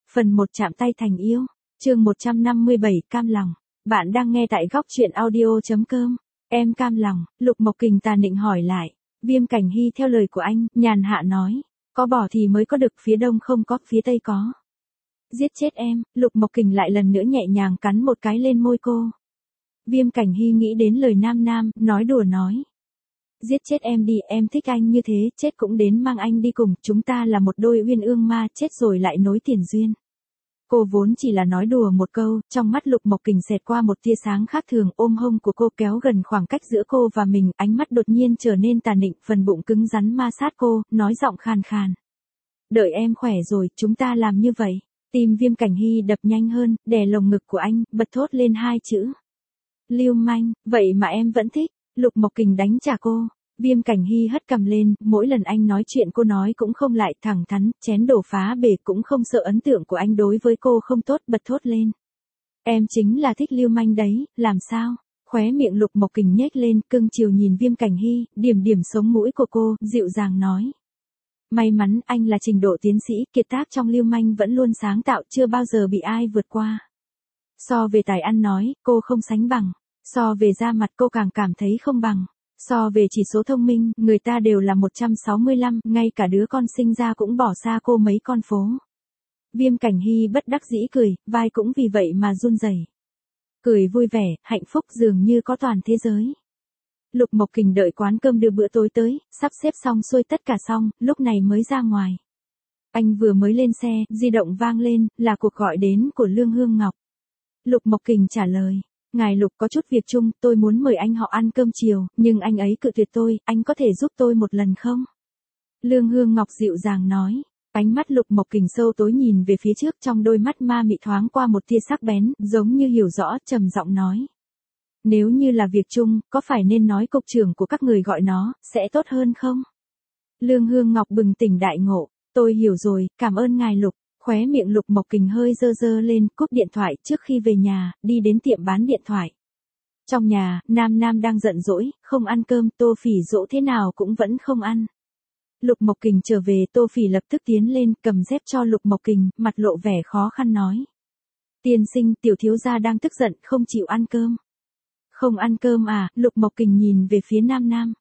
Phần 1 chạm tay thành yêu. Chương 157 cam lòng. Bạn đang nghe tại góc truyện audio.com. Em cam lòng. Lục Mộc Kình tà nịnh hỏi lại. Viêm Cảnh Hy theo lời của anh, nhàn hạ nói. Có bỏ thì mới có được, phía đông không có, phía tây có. Giết chết em. Lục Mộc Kình lại lần nữa nhẹ nhàng cắn một cái lên môi cô. Viêm Cảnh Hy nghĩ đến lời Nam Nam, nói đùa nói. Giết chết em đi, em thích anh như thế, chết cũng đến mang anh đi cùng, chúng ta là một đôi uyên ương ma, chết rồi lại nối tiền duyên. Cô vốn chỉ là nói đùa một câu, trong mắt Lục Mộc Kình xẹt qua một tia sáng khác thường, ôm hông của cô kéo gần khoảng cách giữa cô và mình, ánh mắt đột nhiên trở nên tà nịnh, phần bụng cứng rắn ma sát cô, nói giọng khàn khàn. Đợi em khỏe rồi, chúng ta làm như vậy. Tim Viêm Cảnh Hy đập nhanh hơn, đè lồng ngực của anh, bật thốt lên hai chữ. Lưu manh, vậy mà em vẫn thích. Lục Mộc Kình đánh trả cô. Viêm Cảnh Hy hất cằm lên, mỗi lần anh nói chuyện cô nói cũng không lại, thẳng thắn, chén đổ phá bể, cũng không sợ ấn tượng của anh đối với cô không tốt, bật thốt lên. Em chính là thích lưu manh đấy, làm sao? Khóe miệng Lục Mộc Kình nhếch lên, cưng chiều nhìn Viêm Cảnh Hy, điểm điểm sống mũi của cô, dịu dàng nói. May mắn anh là trình độ tiến sĩ, kiệt tác trong lưu manh vẫn luôn sáng tạo, chưa bao giờ bị ai vượt qua. So về tài ăn nói, cô không sánh bằng. So về da mặt cô càng cảm thấy không bằng. So về chỉ số thông minh, người ta đều là 165, ngay cả đứa con sinh ra cũng bỏ xa cô mấy con phố. Viêm Cảnh Hy bất đắc dĩ cười, vai cũng vì vậy mà run rẩy. Cười vui vẻ, hạnh phúc dường như có toàn thế giới. Lục Mộc Kình đợi quán cơm đưa bữa tối tới, sắp xếp xong xuôi tất cả xong, lúc này mới ra ngoài. Anh vừa mới lên xe, di động vang lên, là cuộc gọi đến của Lương Hương Ngọc. Lục Mộc Kình trả lời. Ngài Lục có chút việc chung, tôi muốn mời anh họ ăn cơm chiều, nhưng anh ấy cự tuyệt tôi, anh có thể giúp tôi một lần không? Lương Hương Ngọc dịu dàng nói. Ánh mắt Lục Mộc Kình sâu tối nhìn về phía trước, trong đôi mắt ma mị thoáng qua một tia sắc bén, giống như hiểu rõ, trầm giọng nói. Nếu như là việc chung, có phải nên nói cục trưởng của các người gọi nó, sẽ tốt hơn không? Lương Hương Ngọc bừng tỉnh đại ngộ. Tôi hiểu rồi, cảm ơn ngài Lục. Khóe miệng Lục Mộc Kình hơi dơ dơ lên, cúp điện thoại trước khi về nhà, đi đến tiệm bán điện thoại. Trong nhà, Nam Nam đang giận dỗi, không ăn cơm, Tô Phỉ dỗ thế nào cũng vẫn không ăn. Lục Mộc Kình trở về, Tô Phỉ lập tức tiến lên, cầm dép cho Lục Mộc Kình, mặt lộ vẻ khó khăn nói. Tiên sinh, tiểu thiếu gia đang tức giận, không chịu ăn cơm. Không ăn cơm à? Lục Mộc Kình nhìn về phía Nam Nam.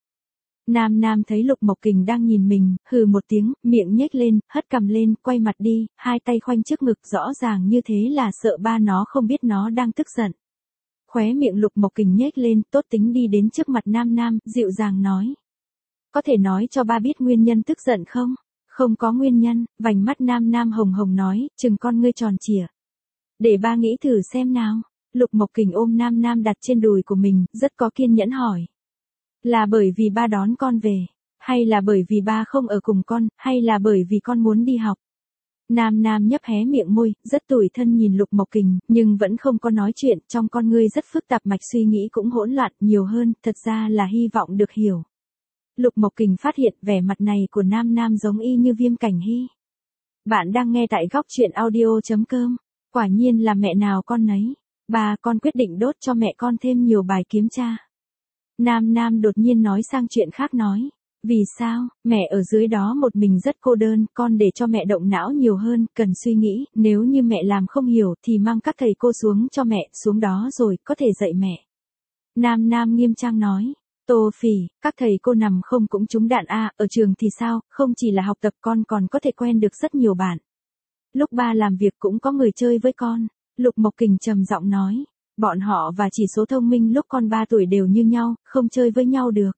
Nam Nam thấy Lục Mộc Kình đang nhìn mình, hừ một tiếng, miệng nhếch lên, hất cằm lên, quay mặt đi, hai tay khoanh trước ngực, rõ ràng như thế là sợ ba nó không biết nó đang tức giận. Khóe miệng Lục Mộc Kình nhếch lên, tốt tính đi đến trước mặt Nam Nam, dịu dàng nói. Có thể nói cho ba biết nguyên nhân tức giận không? Không có nguyên nhân, vành mắt Nam Nam hồng hồng nói, chừng con ngươi tròn trịa. Để ba nghĩ thử xem nào. Lục Mộc Kình ôm Nam Nam đặt trên đùi của mình, rất có kiên nhẫn hỏi. Là bởi vì ba đón con về, hay là bởi vì ba không ở cùng con, hay là bởi vì con muốn đi học? Nam Nam nhấp hé miệng môi, rất tủi thân nhìn Lục Mộc Kình, nhưng vẫn không có nói chuyện, trong con ngươi rất phức tạp, mạch suy nghĩ cũng hỗn loạn, nhiều hơn, thật ra là hy vọng được hiểu. Lục Mộc Kình phát hiện vẻ mặt này của Nam Nam giống y như Viêm Cảnh Hy. Bạn đang nghe tại góc truyện audio.com, quả nhiên là mẹ nào con nấy. Ba, con quyết định đốt cho mẹ con thêm nhiều bài kiểm tra. Nam Nam đột nhiên nói sang chuyện khác nói. Vì sao, mẹ ở dưới đó một mình rất cô đơn, con để cho mẹ động não nhiều hơn, cần suy nghĩ, nếu như mẹ làm không hiểu thì mang các thầy cô xuống cho mẹ, xuống đó rồi, có thể dạy mẹ. Nam Nam nghiêm trang nói. Tô Phỉ, các thầy cô nằm không cũng trúng đạn a, ở trường thì sao, không chỉ là học tập con còn có thể quen được rất nhiều bạn. Lúc ba làm việc cũng có người chơi với con. Lục Mộc Kình trầm giọng nói. Bọn họ và chỉ số thông minh lúc con 3 tuổi đều như nhau, không chơi với nhau được.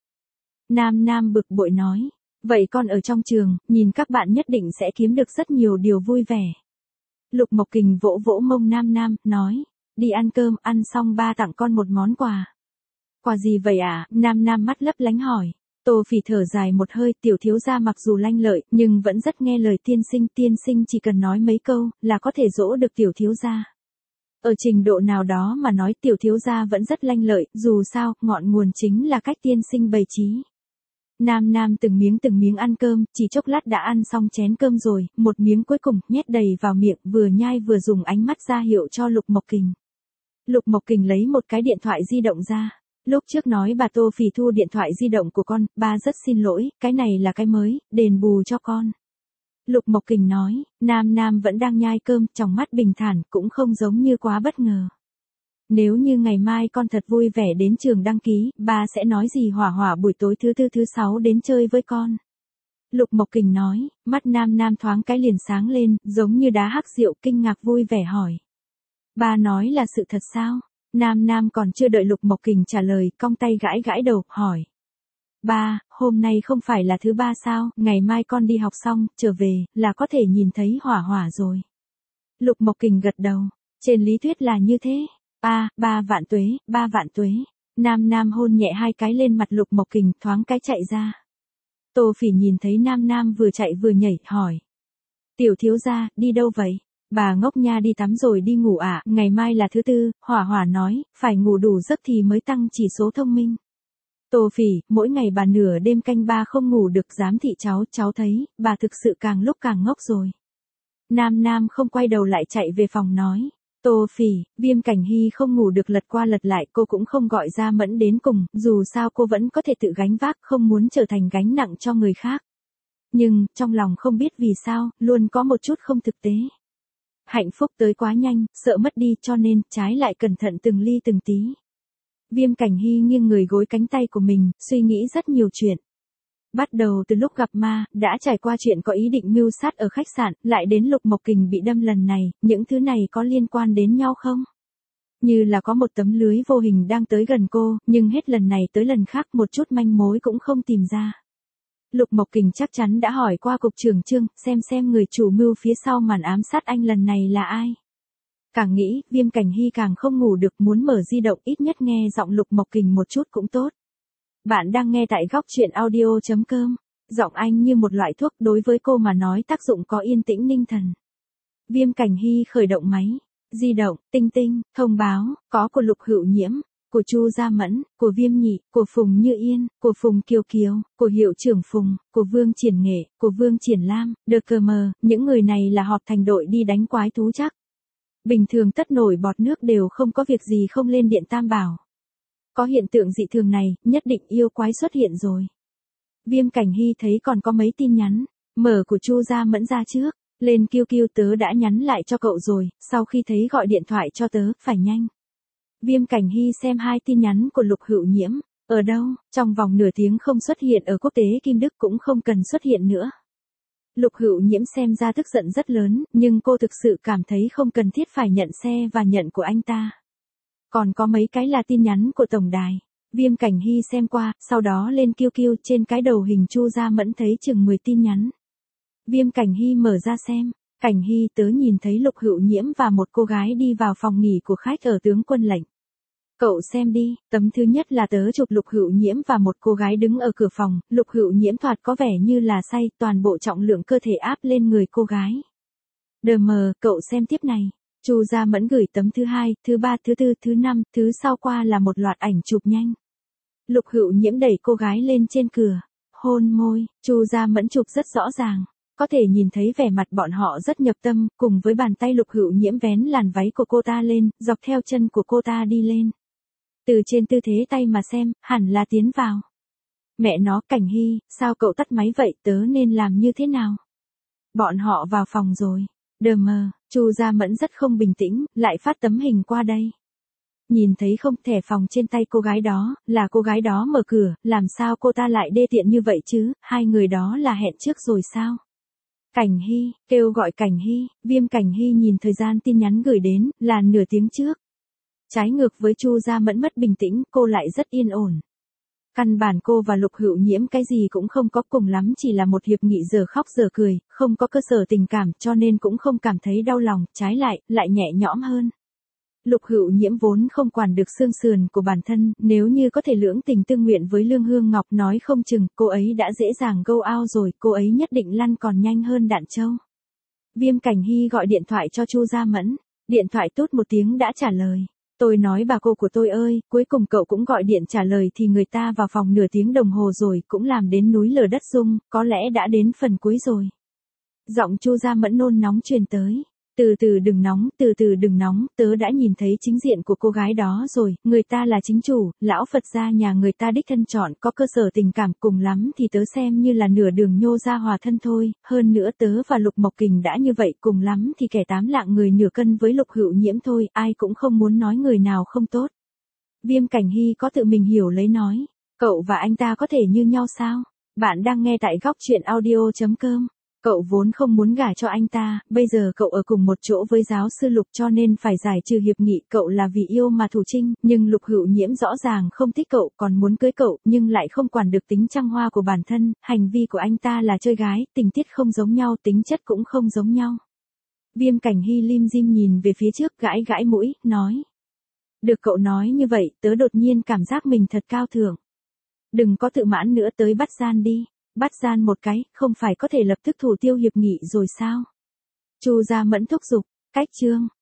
Nam Nam bực bội nói. Vậy con ở trong trường, nhìn các bạn nhất định sẽ kiếm được rất nhiều điều vui vẻ. Lục Mộc Kình vỗ vỗ mông Nam Nam, nói. Đi ăn cơm, ăn xong ba tặng con một món quà. Quà gì vậy à? Nam Nam mắt lấp lánh hỏi. Tô Phỉ thở dài một hơi, tiểu thiếu gia mặc dù lanh lợi, nhưng vẫn rất nghe lời tiên sinh chỉ cần nói mấy câu, là có thể dỗ được tiểu thiếu gia. Ở trình độ nào đó mà nói tiểu thiếu gia vẫn rất lanh lợi, dù sao, ngọn nguồn chính là cách tiên sinh bày trí. Nam Nam từng miếng ăn cơm, chỉ chốc lát đã ăn xong chén cơm rồi, một miếng cuối cùng, nhét đầy vào miệng, vừa nhai vừa dùng ánh mắt ra hiệu cho Lục Mộc Kình. Lục Mộc Kình lấy một cái điện thoại di động ra. Lúc trước nói bà Tô Phỉ thu điện thoại di động của con, ba rất xin lỗi, cái này là cái mới, đền bù cho con. Lục Mộc Kình nói, Nam Nam vẫn đang nhai cơm, trong mắt bình thản, cũng không giống như quá bất ngờ. Nếu như ngày mai con thật vui vẻ đến trường đăng ký, ba sẽ nói gì Hỏa Hỏa buổi tối thứ tư thứ sáu đến chơi với con. Lục Mộc Kình nói, mắt Nam Nam thoáng cái liền sáng lên, giống như đá hắc rượu, kinh ngạc vui vẻ hỏi. Ba nói là sự thật sao? Nam Nam còn chưa đợi Lục Mộc Kình trả lời, cong tay gãi gãi đầu, hỏi. Ba, hôm nay không phải là thứ ba sao, ngày mai con đi học xong, trở về, là có thể nhìn thấy Hỏa Hỏa rồi. Lục Mộc Kình gật đầu, trên lý thuyết là như thế. Ba vạn tuế, ba vạn tuế. Nam Nam hôn nhẹ hai cái lên mặt Lục Mộc Kình, thoáng cái chạy ra. Tô Phỉ nhìn thấy Nam Nam vừa chạy vừa nhảy, hỏi. Tiểu thiếu gia, đi đâu vậy? Bà ngốc nha, đi tắm rồi đi ngủ ạ, ngày mai là thứ tư, Hỏa Hỏa nói, phải ngủ đủ giấc thì mới tăng chỉ số thông minh. Tô Phỉ, mỗi ngày bà nửa đêm canh ba không ngủ được, giám thị cháu thấy, bà thực sự càng lúc càng ngốc rồi. Nam Nam không quay đầu lại chạy về phòng nói. Tô Phỉ, Viêm Cảnh Hy không ngủ được lật qua lật lại, cô cũng không gọi Gia Mẫn đến cùng, dù sao cô vẫn có thể tự gánh vác, không muốn trở thành gánh nặng cho người khác. Nhưng, trong lòng không biết vì sao, luôn có một chút không thực tế. Hạnh phúc tới quá nhanh, sợ mất đi, cho nên, trái lại cẩn thận từng ly từng tí. Viêm Cảnh Hy nghiêng người gối cánh tay của mình, suy nghĩ rất nhiều chuyện. Bắt đầu từ lúc gặp ma, đã trải qua chuyện có ý định mưu sát ở khách sạn, lại đến Lục Mộc Kình bị đâm lần này, những thứ này có liên quan đến nhau không? Như là có một tấm lưới vô hình đang tới gần cô, nhưng hết lần này tới lần khác một chút manh mối cũng không tìm ra. Lục Mộc Kình chắc chắn đã hỏi qua cục trưởng Trương, xem người chủ mưu phía sau màn ám sát anh lần này là ai. Càng nghĩ, Viêm Cảnh Hy càng không ngủ được, muốn mở di động, ít nhất nghe giọng Lục Mộc Kình một chút cũng tốt. Bạn đang nghe tại góc truyện audio.com. Giọng anh như một loại thuốc, đối với cô mà nói tác dụng có yên tĩnh ninh thần. Viêm Cảnh Hy khởi động máy. Di động, tinh tinh, thông báo, có của Lục Hữu Nhiễm, của Chu Gia Mẫn, của Viêm Nhị, của Phùng Như Yên, của Phùng Kiều Kiều, của Hiệu trưởng Phùng, của Vương Triển Nghệ, của Vương Triển Lam, đờ cờ mờ, những người này là họp thành đội đi đánh quái thú chắc. Bình thường tất nổi bọt nước đều không có việc gì không lên điện tam bảo. Có hiện tượng dị thường này, nhất định yêu quái xuất hiện rồi. Viêm Cảnh Hy thấy còn có mấy tin nhắn, mở của Chu Gia Mẫn ra trước, lên QQ tớ đã nhắn lại cho cậu rồi, sau khi thấy gọi điện thoại cho tớ, phải nhanh. Viêm Cảnh Hy xem hai tin nhắn của Lục Hữu Nhiễm, ở đâu, trong vòng nửa tiếng không xuất hiện ở quốc tế Kim Đức cũng không cần xuất hiện nữa. Lục Hữu Nhiễm xem ra tức giận rất lớn, nhưng cô thực sự cảm thấy không cần thiết phải nhận xe và nhận của anh ta. Còn có mấy cái là tin nhắn của tổng đài. Viêm Cảnh Hy xem qua, sau đó lên QQ, trên cái đầu hình Chu Gia Mẫn thấy chừng 10 tin nhắn. Viêm Cảnh Hy mở ra xem. Cảnh Hy, tớ nhìn thấy Lục Hữu Nhiễm và một cô gái đi vào phòng nghỉ của khách ở tướng quân lệnh. Cậu xem đi, tấm thứ nhất là tớ chụp Lục Hữu Nhiễm và một cô gái đứng ở cửa phòng, Lục Hữu Nhiễm thoạt có vẻ như là say, toàn bộ trọng lượng cơ thể áp lên người cô gái. Đờ mờ, cậu xem tiếp này. Chu Gia Mẫn gửi tấm thứ hai, thứ ba, thứ tư, thứ năm, thứ sau qua là một loạt ảnh chụp nhanh. Lục Hữu Nhiễm đẩy cô gái lên trên cửa, hôn môi, Chu Gia Mẫn chụp rất rõ ràng, có thể nhìn thấy vẻ mặt bọn họ rất nhập tâm, cùng với bàn tay Lục Hữu Nhiễm vén làn váy của cô ta lên, dọc theo chân của cô ta đi lên. Từ trên tư thế tay mà xem, hẳn là tiến vào. Mẹ nó, Cảnh Hy, sao cậu tắt máy vậy, tớ nên làm như thế nào? Bọn họ vào phòng rồi. Đờ mờ, Chu Gia Mẫn rất không bình tĩnh, lại phát tấm hình qua đây. Nhìn thấy không, thẻ phòng trên tay cô gái đó, là cô gái đó mở cửa, làm sao cô ta lại đê tiện như vậy chứ, hai người đó là hẹn trước rồi sao? Cảnh Hy, kêu gọi Cảnh Hy, Viêm Cảnh Hy nhìn thời gian tin nhắn gửi đến, là nửa tiếng trước. Trái ngược với Chu Gia Mẫn mất bình tĩnh, cô lại rất yên ổn. Căn bản cô và Lục Hữu Nhiễm cái gì cũng không có, cùng lắm chỉ là một hiệp nghị giờ khóc giờ cười, không có cơ sở tình cảm, cho nên cũng không cảm thấy đau lòng, trái lại nhẹ nhõm hơn. Lục Hữu Nhiễm vốn không quản được xương sườn của bản thân, nếu như có thể lưỡng tình tương nguyện với Lương Hương Ngọc nói không chừng, cô ấy đã dễ dàng go out rồi, cô ấy nhất định lăn còn nhanh hơn đạn trâu. Viêm Cảnh Hy gọi điện thoại cho Chu Gia Mẫn, điện thoại tút một tiếng đã trả lời. Tôi nói bà cô của tôi ơi, cuối cùng cậu cũng gọi điện trả lời thì người ta vào phòng nửa tiếng đồng hồ rồi, cũng làm đến núi lở đất rung, có lẽ đã đến phần cuối rồi. Giọng Chu Gia Mẫn nôn nóng truyền tới. Từ từ đừng nóng, tớ đã nhìn thấy chính diện của cô gái đó rồi, người ta là chính chủ, lão Phật gia nhà người ta đích thân chọn, có cơ sở tình cảm, cùng lắm thì tớ xem như là nửa đường nhô ra hòa thân thôi, hơn nữa tớ và Lục Mộc Kình đã như vậy, cùng lắm thì kẻ 8 lạng người nửa cân với Lục Hữu Nhiễm thôi, ai cũng không muốn nói người nào không tốt. Viêm Cảnh Hy có tự mình hiểu lấy nói, cậu và anh ta có thể như nhau sao? Bạn đang nghe tại góc truyện audio.com. Cậu vốn không muốn gả cho anh ta, bây giờ cậu ở cùng một chỗ với giáo sư Lục cho nên phải giải trừ hiệp nghị, cậu là vì yêu mà thủ trinh, nhưng Lục Hữu Nhiễm rõ ràng không thích cậu, còn muốn cưới cậu, nhưng lại không quản được tính trăng hoa của bản thân, hành vi của anh ta là chơi gái, tình tiết không giống nhau, tính chất cũng không giống nhau. Viêm Cảnh Hy lim dim nhìn về phía trước, gãi gãi mũi, nói. Được cậu nói như vậy, tớ đột nhiên cảm giác mình thật cao thượng. Đừng có tự mãn nữa, tới bắt gian đi. Bắt gian một cái, không phải có thể lập tức thủ tiêu hiệp nghị rồi sao? Chu Gia Mẫn thúc giục, cách chương.